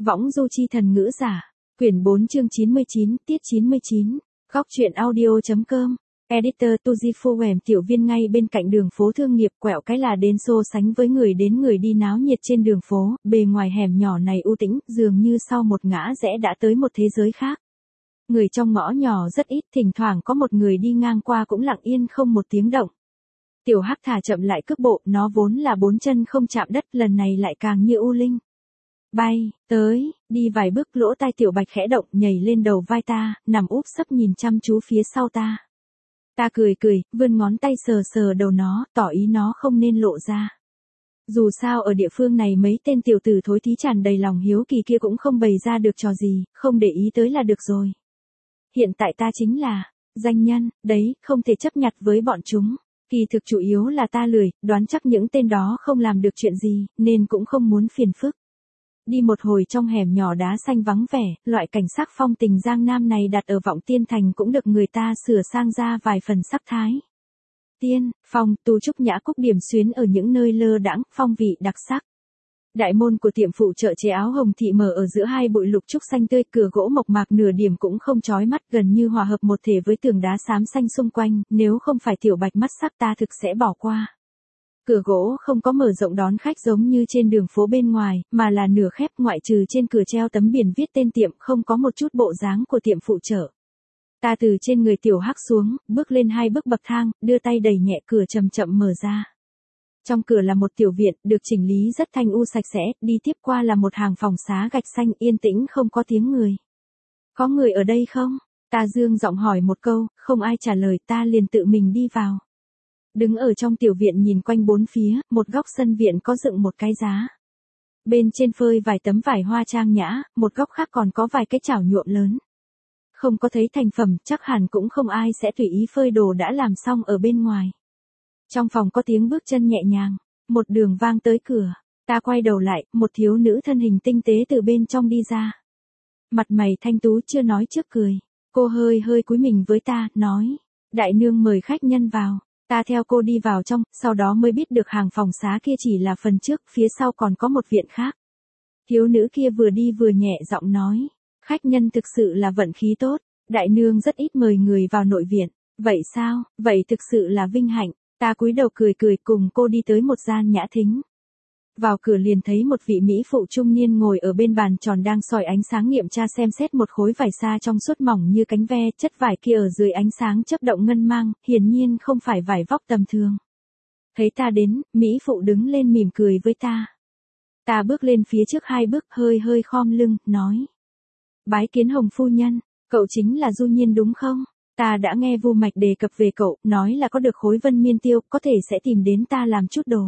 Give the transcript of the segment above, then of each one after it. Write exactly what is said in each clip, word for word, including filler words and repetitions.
Võng du chi thần ngữ giả. Quyển bốn chương chín mươi chín, tiết chín mươi chín. Góc truyện audio chấm com. Editor Tujifu Wem tiểu viên ngay bên cạnh đường phố thương nghiệp quẹo cái là đến so sánh với người đến người đi náo nhiệt trên đường phố, bề ngoài hẻm nhỏ này u tĩnh, dường như sau một ngã rẽ đã tới một thế giới khác. Người trong ngõ nhỏ rất ít, thỉnh thoảng có một người đi ngang qua cũng lặng yên không một tiếng động. Tiểu Hắc thả chậm lại cước bộ, nó vốn là bốn chân không chạm đất, lần này lại càng như u linh. Bay, tới, đi vài bước lỗ tai Tiểu Bạch khẽ động nhảy lên đầu vai ta, nằm úp sấp nhìn chăm chú phía sau ta. Ta cười cười, vươn ngón tay sờ sờ đầu nó, tỏ ý nó không nên lộ ra. Dù sao ở địa phương này mấy tên tiểu tử thối thí tràn đầy lòng hiếu kỳ kia cũng không bày ra được trò gì, không để ý tới là được rồi. Hiện tại ta chính là danh nhân, đấy, không thể chấp nhặt với bọn chúng. Kỳ thực chủ yếu là ta lười, đoán chắc những tên đó không làm được chuyện gì, nên cũng không muốn phiền phức. Đi một hồi trong hẻm nhỏ đá xanh vắng vẻ, loại cảnh sắc phong tình Giang Nam này đặt ở Vọng Tiên Thành cũng được người ta sửa sang ra vài phần sắc thái. Tiên, phong, tu trúc nhã cúc điểm xuyến ở những nơi lơ đãng, phong vị đặc sắc. Đại môn của tiệm phụ trợ chế áo hồng thị mở ở giữa hai bụi lục trúc xanh tươi, cửa gỗ mộc mạc nửa điểm cũng không chói mắt, gần như hòa hợp một thể với tường đá xám xanh xung quanh, nếu không phải Tiểu Bạch mắt sắc ta thực sẽ bỏ qua. Cửa gỗ không có mở rộng đón khách giống như trên đường phố bên ngoài, mà là nửa khép, ngoại trừ trên cửa treo tấm biển viết tên tiệm, không có một chút bộ dáng của tiệm phụ trợ. Ta từ trên người Tiểu Hắc xuống, bước lên hai bước bậc thang, đưa tay đẩy nhẹ cửa chậm chậm mở ra. Trong cửa là một tiểu viện, được chỉnh lý rất thanh u sạch sẽ, đi tiếp qua là một hàng phòng xá gạch xanh yên tĩnh không có tiếng người. Có người ở đây không? Ta dương giọng hỏi một câu, không ai trả lời, ta liền tự mình đi vào. Đứng ở trong tiểu viện nhìn quanh bốn phía, một góc sân viện có dựng một cái giá. Bên trên phơi vài tấm vải hoa trang nhã, một góc khác còn có vài cái chảo nhuộm lớn. Không có thấy thành phẩm, chắc hẳn cũng không ai sẽ tùy ý phơi đồ đã làm xong ở bên ngoài. Trong phòng có tiếng bước chân nhẹ nhàng, một đường vang tới cửa. Ta quay đầu lại, một thiếu nữ thân hình tinh tế từ bên trong đi ra. Mặt mày thanh tú chưa nói trước cười. Cô hơi hơi cúi mình với ta, nói. Đại nương mời khách nhân vào. Ta theo cô đi vào trong, sau đó mới biết được hàng phòng xá kia chỉ là phần trước, phía sau còn có một viện khác. Thiếu nữ kia vừa đi vừa nhẹ giọng nói. Khách nhân thực sự là vận khí tốt, đại nương rất ít mời người vào nội viện. Vậy sao, vậy thực sự là vinh hạnh. Ta cúi đầu cười cười cùng cô đi tới một gian nhã thính. Vào cửa liền thấy một vị mỹ phụ trung niên ngồi ở bên bàn tròn đang soi ánh sáng nghiệm tra xem xét một khối vải sa trong suốt mỏng như cánh ve, chất vải kia ở dưới ánh sáng chớp động ngân mang, hiển nhiên không phải vải vóc tầm thường. Thấy ta đến, mỹ phụ đứng lên mỉm cười với ta. Ta bước lên phía trước hai bước, hơi hơi khom lưng, nói. Bái kiến Hồng phu nhân, cậu chính là Du Nhiên đúng không? Ta đã nghe Vu Mạch đề cập về cậu, nói là có được khối vân miên tiêu, có thể sẽ tìm đến ta làm chút đồ.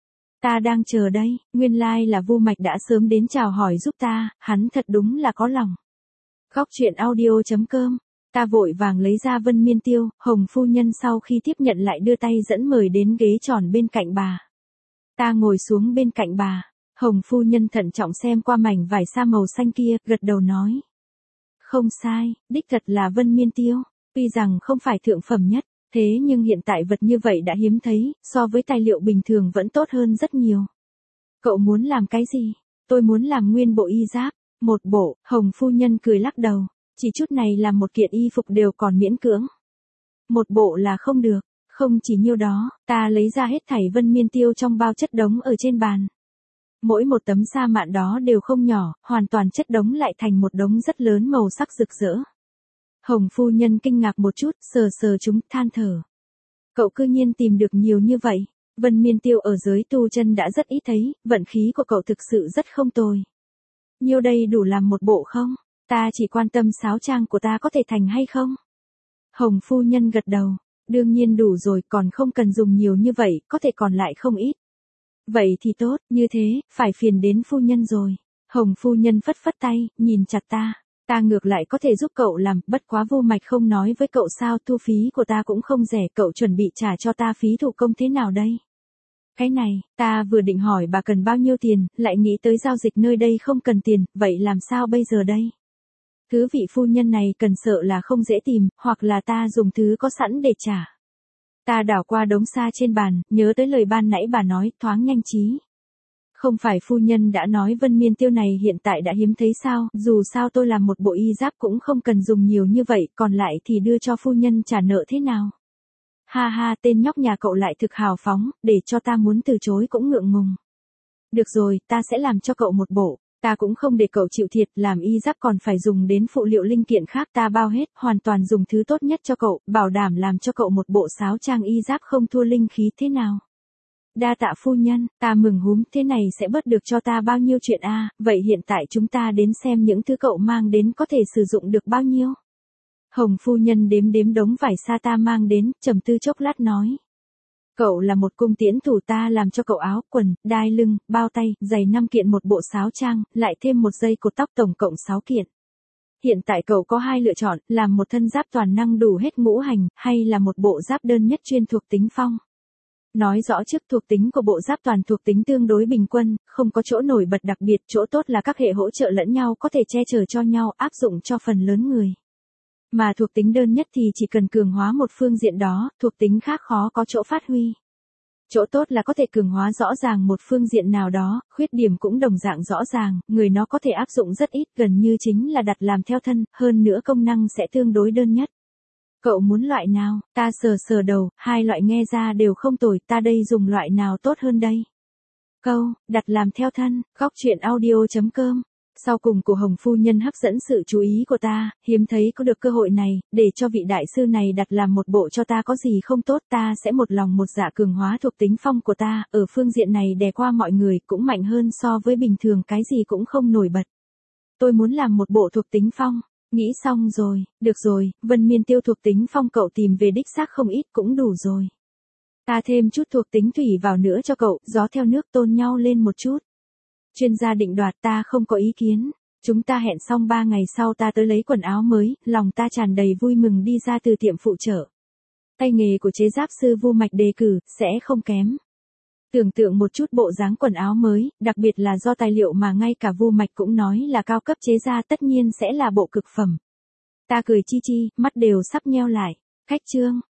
Ta đang chờ đây, nguyên lai like là Vu Mạch đã sớm đến chào hỏi giúp ta, hắn thật đúng là có lòng. Góc truyện audio chấm com. Ta vội vàng lấy ra vân miên tiêu, Hồng phu nhân sau khi tiếp nhận lại đưa tay dẫn mời đến ghế tròn bên cạnh bà. Ta ngồi xuống bên cạnh bà, Hồng phu nhân thận trọng xem qua mảnh vải sa màu xanh kia, gật đầu nói. Không sai, đích thật là vân miên tiêu. Tuy rằng không phải thượng phẩm nhất, thế nhưng hiện tại vật như vậy đã hiếm thấy, so với tài liệu bình thường vẫn tốt hơn rất nhiều. Cậu muốn làm cái gì? Tôi muốn làm nguyên bộ y giáp. Một bộ, Hồng phu nhân cười lắc đầu. Chỉ chút này làm một kiện y phục đều còn miễn cưỡng. Một bộ là không được, không chỉ nhiêu đó, ta lấy ra hết thảy vân miên tiêu trong bao chất đống ở trên bàn. Mỗi một tấm sa mạn đó đều không nhỏ, hoàn toàn chất đống lại thành một đống rất lớn màu sắc rực rỡ. Hồng phu nhân kinh ngạc một chút, sờ sờ chúng, than thở. Cậu cư nhiên tìm được nhiều như vậy, vân miên tiêu ở giới tu chân đã rất ít thấy, vận khí của cậu thực sự rất không tồi. Nhiêu đây đủ làm một bộ không? Ta chỉ quan tâm sáo trang của ta có thể thành hay không? Hồng phu nhân gật đầu, đương nhiên đủ rồi, còn không cần dùng nhiều như vậy, có thể còn lại không ít. Vậy thì tốt, như thế, phải phiền đến phu nhân rồi. Hồng phu nhân phất phất tay, nhìn chặt ta. Ta ngược lại có thể giúp cậu làm, bất quá Vô Mạch không nói với cậu sao, thu phí của ta cũng không rẻ, cậu chuẩn bị trả cho ta phí thủ công thế nào đây? Cái này, ta vừa định hỏi bà cần bao nhiêu tiền, lại nghĩ tới giao dịch nơi đây không cần tiền, vậy làm sao bây giờ đây? Thứ vị phu nhân này cần sợ là không dễ tìm, hoặc là ta dùng thứ có sẵn để trả. Ta đảo qua đống sa trên bàn, nhớ tới lời ban nãy bà nói, thoáng nhanh trí. Không phải phu nhân đã nói Vân Miên Tiêu này hiện tại đã hiếm thấy sao, dù sao tôi làm một bộ y giáp cũng không cần dùng nhiều như vậy, còn lại thì đưa cho phu nhân trả nợ thế nào. Ha ha, tên nhóc nhà cậu lại thực hào phóng, để cho ta muốn từ chối cũng ngượng ngùng. Được rồi, ta sẽ làm cho cậu một bộ, ta cũng không để cậu chịu thiệt, làm y giáp còn phải dùng đến phụ liệu linh kiện khác, ta bao hết, hoàn toàn dùng thứ tốt nhất cho cậu, bảo đảm làm cho cậu một bộ sáo trang y giáp không thua linh khí thế nào. Đa tạ phu nhân, ta mừng húm, thế này sẽ bớt được cho ta bao nhiêu chuyện a, à, vậy hiện tại chúng ta đến xem những thứ cậu mang đến có thể sử dụng được bao nhiêu. Hồng phu nhân đếm đếm đống vải sa ta mang đến, trầm tư chốc lát nói. Cậu là một cung tiễn thủ, ta làm cho cậu áo, quần, đai lưng, bao tay, giày năm kiện, một bộ sáo trang, lại thêm một dây cột tóc, tổng cộng sáu kiện. Hiện tại cậu có hai lựa chọn, làm một thân giáp toàn năng đủ hết ngũ hành, hay là một bộ giáp đơn nhất chuyên thuộc tính phong. Nói rõ trước, thuộc tính của bộ giáp toàn thuộc tính tương đối bình quân, không có chỗ nổi bật đặc biệt, chỗ tốt là các hệ hỗ trợ lẫn nhau, có thể che chở cho nhau, áp dụng cho phần lớn người. Mà thuộc tính đơn nhất thì chỉ cần cường hóa một phương diện đó, thuộc tính khác khó có chỗ phát huy. Chỗ tốt là có thể cường hóa rõ ràng một phương diện nào đó, khuyết điểm cũng đồng dạng rõ ràng, người nó có thể áp dụng rất ít, gần như chính là đặt làm theo thân, hơn nữa công năng sẽ tương đối đơn nhất. Cậu muốn loại nào? Ta sờ sờ đầu, hai loại nghe ra đều không tồi, ta đây dùng loại nào tốt hơn đây? Câu, đặt làm theo thân, góc truyện audio chấm com. Sau cùng của Hồng phu nhân hấp dẫn sự chú ý của ta, hiếm thấy có được cơ hội này, để cho vị đại sư này đặt làm một bộ cho ta, có gì không tốt, ta sẽ một lòng một dạ cường hóa thuộc tính phong của ta, ở phương diện này đè qua mọi người, cũng mạnh hơn so với bình thường, cái gì cũng không nổi bật. Tôi muốn làm một bộ thuộc tính phong. Nghĩ xong rồi, được rồi, Vân Miên Tiêu thuộc tính phong cậu tìm về đích xác không ít, cũng đủ rồi. Ta thêm chút thuộc tính thủy vào nữa cho cậu, gió theo nước tôn nhau lên một chút. Chuyên gia định đoạt, ta không có ý kiến. Chúng ta hẹn xong ba ngày sau ta tới lấy quần áo mới, lòng ta tràn đầy vui mừng đi ra từ tiệm phụ trợ. Tay nghề của chế giáp sư Vu Mạch đề cử, sẽ không kém. Tưởng tượng một chút bộ dáng quần áo mới, đặc biệt là do tài liệu mà ngay cả Vu Mạch cũng nói là cao cấp chế ra, tất nhiên sẽ là bộ cực phẩm. Ta cười chi chi, mắt đều sắp nheo lại. Khách trương,